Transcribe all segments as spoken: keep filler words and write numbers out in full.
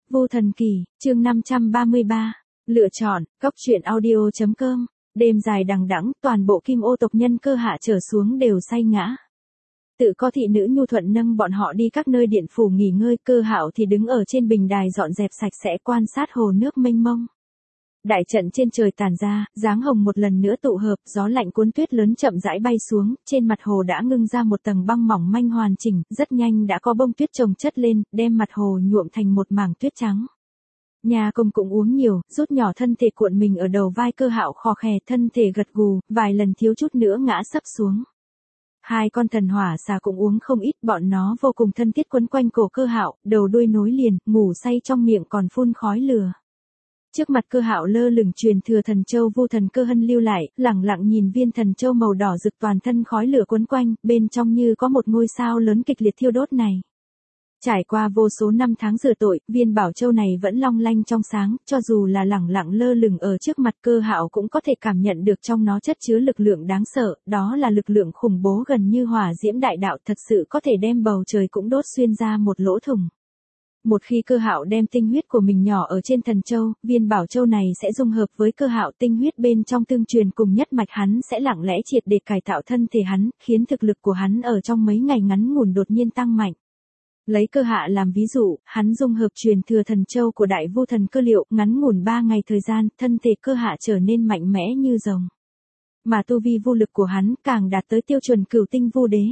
Vô Thần Kỳ, chương năm trăm ba mươi ba, lựa chọn, cốc truyện audio chấm com, đêm dài đằng đẵng, toàn bộ kim ô tộc nhân Cơ Hạ trở xuống đều say ngã. Tự có thị nữ nhu thuận nâng bọn họ đi các nơi điện phủ nghỉ ngơi, Cơ Hạo thì đứng ở trên bình đài dọn dẹp sạch sẽ quan sát hồ nước mênh mông. Đại trận trên trời tàn ra, dáng hồng một lần nữa tụ hợp, gió lạnh cuốn tuyết lớn chậm rãi bay xuống, trên mặt hồ đã ngưng ra một tầng băng mỏng manh hoàn chỉnh, rất nhanh đã có bông tuyết chồng chất lên, đem mặt hồ nhuộm thành một mảng tuyết trắng. Nhà công cũng uống nhiều, rút nhỏ thân thể cuộn mình ở đầu vai Cơ Hạo khò khè, thân thể gật gù, vài lần thiếu chút nữa ngã sấp xuống. Hai con thần hỏa xà cũng uống không ít, bọn nó vô cùng thân thiết quấn quanh cổ Cơ Hạo, đầu đuôi nối liền, ngủ say trong miệng còn phun khói lửa. Trước mặt Cơ Hạo lơ lửng truyền thừa thần châu Vô Thần Cơ Hân lưu lại, lẳng lặng nhìn viên thần châu màu đỏ rực toàn thân khói lửa quấn quanh, bên trong như có một ngôi sao lớn kịch liệt thiêu đốt này. Trải qua vô số năm tháng rửa tội, viên bảo châu này vẫn long lanh trong sáng, cho dù là lẳng lặng lơ lửng ở trước mặt Cơ Hạo cũng có thể cảm nhận được trong nó chất chứa lực lượng đáng sợ, đó là lực lượng khủng bố gần như hỏa diễm đại đạo, thật sự có thể đem bầu trời cũng đốt xuyên ra một lỗ thủng. Một khi Cơ Hạo đem tinh huyết của mình nhỏ ở trên thần châu, viên bảo châu này sẽ dung hợp với Cơ Hạo, tinh huyết bên trong tương truyền cùng nhất mạch hắn sẽ lặng lẽ triệt để cải tạo thân thể hắn, khiến thực lực của hắn ở trong mấy ngày ngắn ngủn đột nhiên tăng mạnh. Lấy Cơ Hạ làm ví dụ, hắn dung hợp truyền thừa thần châu của đại vô thần cơ liệu, ngắn ngủn ba ngày thời gian, thân thể Cơ Hạ trở nên mạnh mẽ như rồng. Mà tu vi vô lực của hắn càng đạt tới tiêu chuẩn cửu tinh vu đế.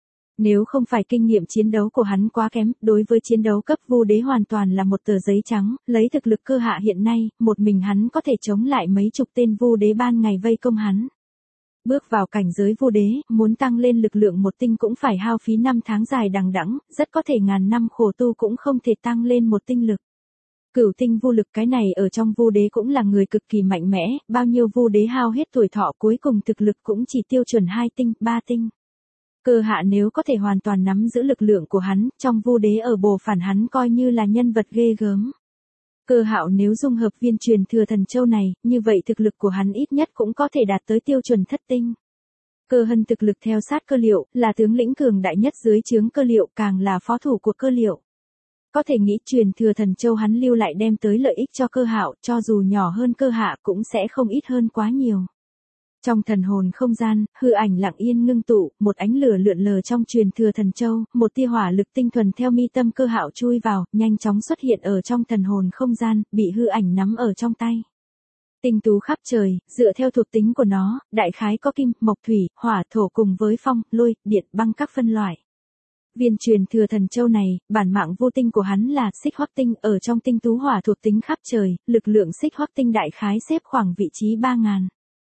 Nếu không phải kinh nghiệm chiến đấu của hắn quá kém, đối với chiến đấu cấp vu đế hoàn toàn là một tờ giấy trắng, lấy thực lực Cơ Hạ hiện nay, một mình hắn có thể chống lại mấy chục tên vu đế ban ngày vây công hắn. Bước vào cảnh giới vu đế, muốn tăng lên lực lượng một tinh cũng phải hao phí năm tháng dài đằng đẵng, rất có thể ngàn năm khổ tu cũng không thể tăng lên một tinh lực. Cửu tinh vu lực cái này ở trong vu đế cũng là người cực kỳ mạnh mẽ, bao nhiêu vu đế hao hết tuổi thọ cuối cùng thực lực cũng chỉ tiêu chuẩn hai tinh, ba tinh. Cơ Hạ nếu có thể hoàn toàn nắm giữ lực lượng của hắn, trong vu đế ở bồ phản hắn coi như là nhân vật ghê gớm. Cơ Hạo nếu dung hợp viên truyền thừa thần châu này, như vậy thực lực của hắn ít nhất cũng có thể đạt tới tiêu chuẩn thất tinh. Cơ Hân thực lực theo sát Cơ Liệu, là tướng lĩnh cường đại nhất dưới trướng Cơ Liệu, càng là phó thủ của Cơ Liệu. Có thể nghĩ truyền thừa thần châu hắn lưu lại đem tới lợi ích cho Cơ Hạo, cho dù nhỏ hơn Cơ Hạ cũng sẽ không ít hơn quá nhiều. Trong thần hồn không gian, hư ảnh lặng yên ngưng tụ, một ánh lửa lượn lờ trong truyền thừa thần châu, một tia hỏa lực tinh thuần theo mi tâm Cơ Hạo chui vào, nhanh chóng xuất hiện ở trong thần hồn không gian, bị hư ảnh nắm ở trong tay. Tinh tú khắp trời, dựa theo thuộc tính của nó, đại khái có kim, mộc thủy, hỏa, thổ cùng với phong, lôi, điện, băng các phân loại. Viên truyền thừa thần châu này, bản mạng vô tinh của hắn là xích hoắc tinh, ở trong tinh tú hỏa thuộc tính khắp trời, lực lượng xích hoắc tinh đại khái xếp khoảng vị trí ba ngàn.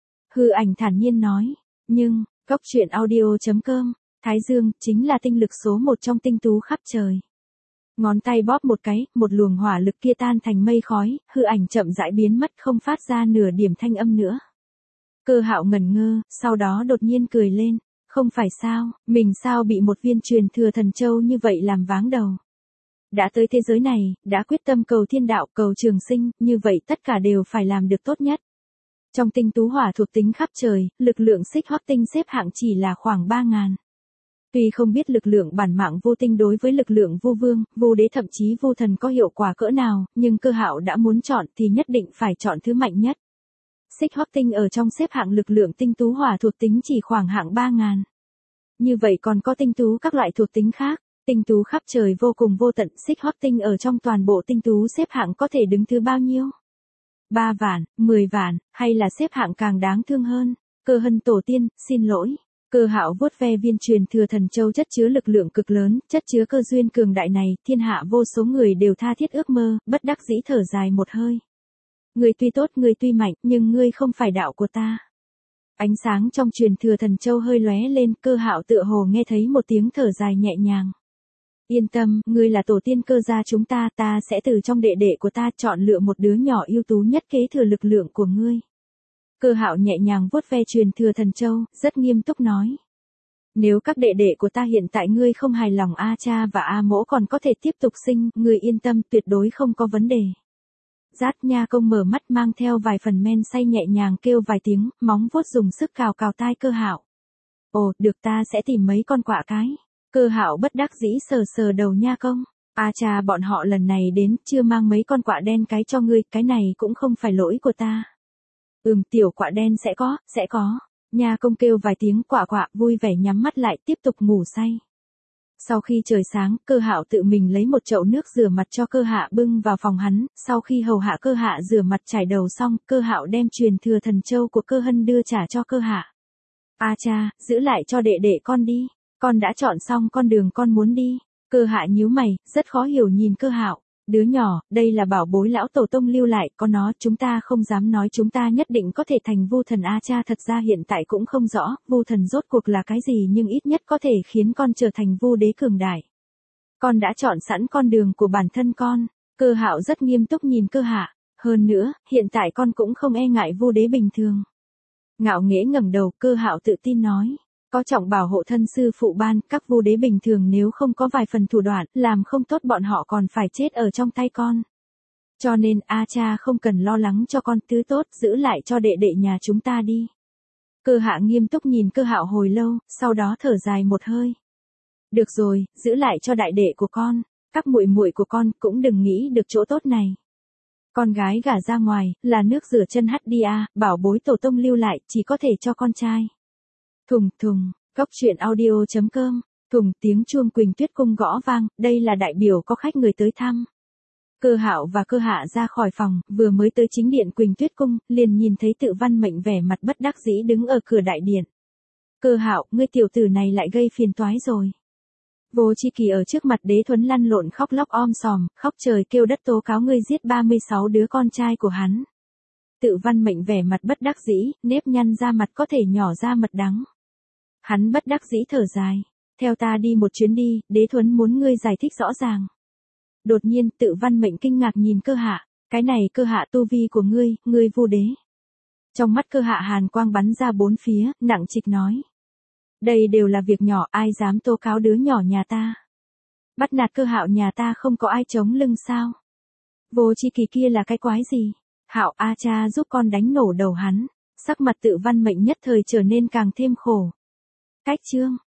Hư ảnh thản nhiên nói, nhưng, cốc truyện audio chấm com, Thái Dương, chính là tinh lực số một trong tinh tú khắp trời. Ngón tay bóp một cái, một luồng hỏa lực kia tan thành mây khói, hư ảnh chậm rãi biến mất không phát ra nửa điểm thanh âm nữa. Cơ Hạo ngẩn ngơ, sau đó đột nhiên cười lên, không phải sao, mình sao bị một viên truyền thừa thần châu như vậy làm váng đầu. Đã tới thế giới này, đã quyết tâm cầu thiên đạo, cầu trường sinh, như vậy tất cả đều phải làm được tốt nhất. Trong tinh tú hỏa thuộc tính khắp trời, lực lượng xích hoắc tinh xếp hạng chỉ là khoảng ba ngàn. Tuy không biết lực lượng bản mạng vô tinh đối với lực lượng vô vương, vô đế thậm chí vô thần có hiệu quả cỡ nào, nhưng Cơ Hạo đã muốn chọn thì nhất định phải chọn thứ mạnh nhất. Xích hoắc tinh ở trong xếp hạng lực lượng tinh tú hỏa thuộc tính chỉ khoảng hạng ba ngàn. Như vậy còn có tinh tú các loại thuộc tính khác, tinh tú khắp trời vô cùng vô tận, xích hoắc tinh ở trong toàn bộ tinh tú xếp hạng có thể đứng thứ bao nhiêu? ba vạn, mười vạn, hay là xếp hạng càng đáng thương hơn? Cơ Hân tổ tiên, xin lỗi. Cơ Hạo vuốt ve viên truyền thừa thần châu chất chứa lực lượng cực lớn, chất chứa cơ duyên cường đại này, thiên hạ vô số người đều tha thiết ước mơ, bất đắc dĩ thở dài một hơi. Ngươi tuy tốt, ngươi tuy mạnh, nhưng ngươi không phải đạo của ta. Ánh sáng trong truyền thừa thần châu hơi lóe lên, Cơ Hạo tựa hồ nghe thấy một tiếng thở dài nhẹ nhàng. Yên tâm, ngươi là tổ tiên Cơ gia chúng ta, ta sẽ từ trong đệ đệ của ta chọn lựa một đứa nhỏ ưu tú nhất kế thừa lực lượng của ngươi. Cơ Hạo nhẹ nhàng vuốt ve truyền thừa thần châu, rất nghiêm túc nói. Nếu các đệ đệ của ta hiện tại ngươi không hài lòng A cha và A mỗ còn có thể tiếp tục sinh, ngươi yên tâm tuyệt đối không có vấn đề. Dát Nha Công mở mắt mang theo vài phần men say nhẹ nhàng kêu vài tiếng, móng vuốt dùng sức cào cào tai Cơ Hạo. Ồ, được ta sẽ tìm mấy con quạ cái. Cơ Hạo bất đắc dĩ sờ sờ đầu Nha Công. A cha bọn họ lần này đến chưa mang mấy con quạ đen cái cho ngươi, cái này cũng không phải lỗi của ta. Ừm, tiểu quạ đen sẽ có, sẽ có. Nha công kêu vài tiếng quạ quạ vui vẻ nhắm mắt lại tiếp tục ngủ say. Sau khi trời sáng, Cơ Hạo tự mình lấy một chậu nước rửa mặt cho Cơ Hạ bưng vào phòng hắn, sau khi hầu hạ Cơ Hạ rửa mặt chải đầu xong, Cơ Hạo đem truyền thừa thần châu của Cơ Hân đưa trả cho Cơ Hạ. A cha, giữ lại cho đệ đệ con đi, con đã chọn xong con đường con muốn đi. Cơ Hạ nhíu mày, rất khó hiểu nhìn Cơ Hạo. Đứa nhỏ, đây là bảo bối lão tổ tông lưu lại, có nó chúng ta không dám nói chúng ta nhất định có thể thành Vu Thần. A cha thật ra hiện tại cũng không rõ, Vu Thần rốt cuộc là cái gì nhưng ít nhất có thể khiến con trở thành Vu Đế cường đại. Con đã chọn sẵn con đường của bản thân con. Cơ Hạo rất nghiêm túc nhìn Cơ Hạ, hơn nữa, hiện tại con cũng không e ngại Vu Đế bình thường. Ngạo nghễ ngẩng đầu, Cơ Hạo tự tin nói. Có trọng bảo hộ thân sư phụ ban, các Vu Đế bình thường nếu không có vài phần thủ đoạn, làm không tốt bọn họ còn phải chết ở trong tay con. Cho nên, A cha không cần lo lắng cho con, thứ tốt, giữ lại cho đệ đệ nhà chúng ta đi. Cơ Hạ nghiêm túc nhìn Cơ Hạo hồi lâu, sau đó thở dài một hơi. Được rồi, giữ lại cho đại đệ của con, các muội muội của con cũng đừng nghĩ được chỗ tốt này. Con gái gả ra ngoài, là nước rửa chân hắt đi a, bảo bối tổ tông lưu lại, chỉ có thể cho con trai. Thùng thùng, cốc truyện audio chấm com, thùng tiếng chuông Quỳnh Tuyết cung gõ vang, đây là đại biểu có khách người tới thăm. Cơ Hạo và Cơ Hạ ra khỏi phòng, vừa mới tới chính điện Quỳnh Tuyết cung, liền nhìn thấy Tự Văn Mệnh vẻ mặt bất đắc dĩ đứng ở cửa đại điện. Cơ Hạo, ngươi tiểu tử này lại gây phiền toái rồi. Vô Chi Kỳ ở trước mặt Đế Thuấn lăn lộn khóc lóc om sòm, khóc trời kêu đất tố cáo ngươi giết ba mươi sáu đứa con trai của hắn. Tự Văn Mệnh vẻ mặt bất đắc dĩ, nếp nhăn ra mặt có thể nhỏ ra mật đắng. Hắn bất đắc dĩ thở dài, theo ta đi một chuyến đi, Đế Thuấn muốn ngươi giải thích rõ ràng. Đột nhiên, Tự Văn Mệnh kinh ngạc nhìn Cơ Hạ, cái này Cơ Hạ tu vi của ngươi, ngươi Vu Đế. Trong mắt Cơ Hạ hàn quang bắn ra bốn phía, nặng trịch nói. Đây đều là việc nhỏ, ai dám tố cáo đứa nhỏ nhà ta. Bắt nạt Cơ Hạo nhà ta không có ai chống lưng sao. Vô Chi Kỳ kia là cái quái gì? Hạo a cha giúp con đánh nổ đầu hắn. Sắc mặt Tự Văn Mệnh nhất thời trở nên càng thêm khổ. Cách chương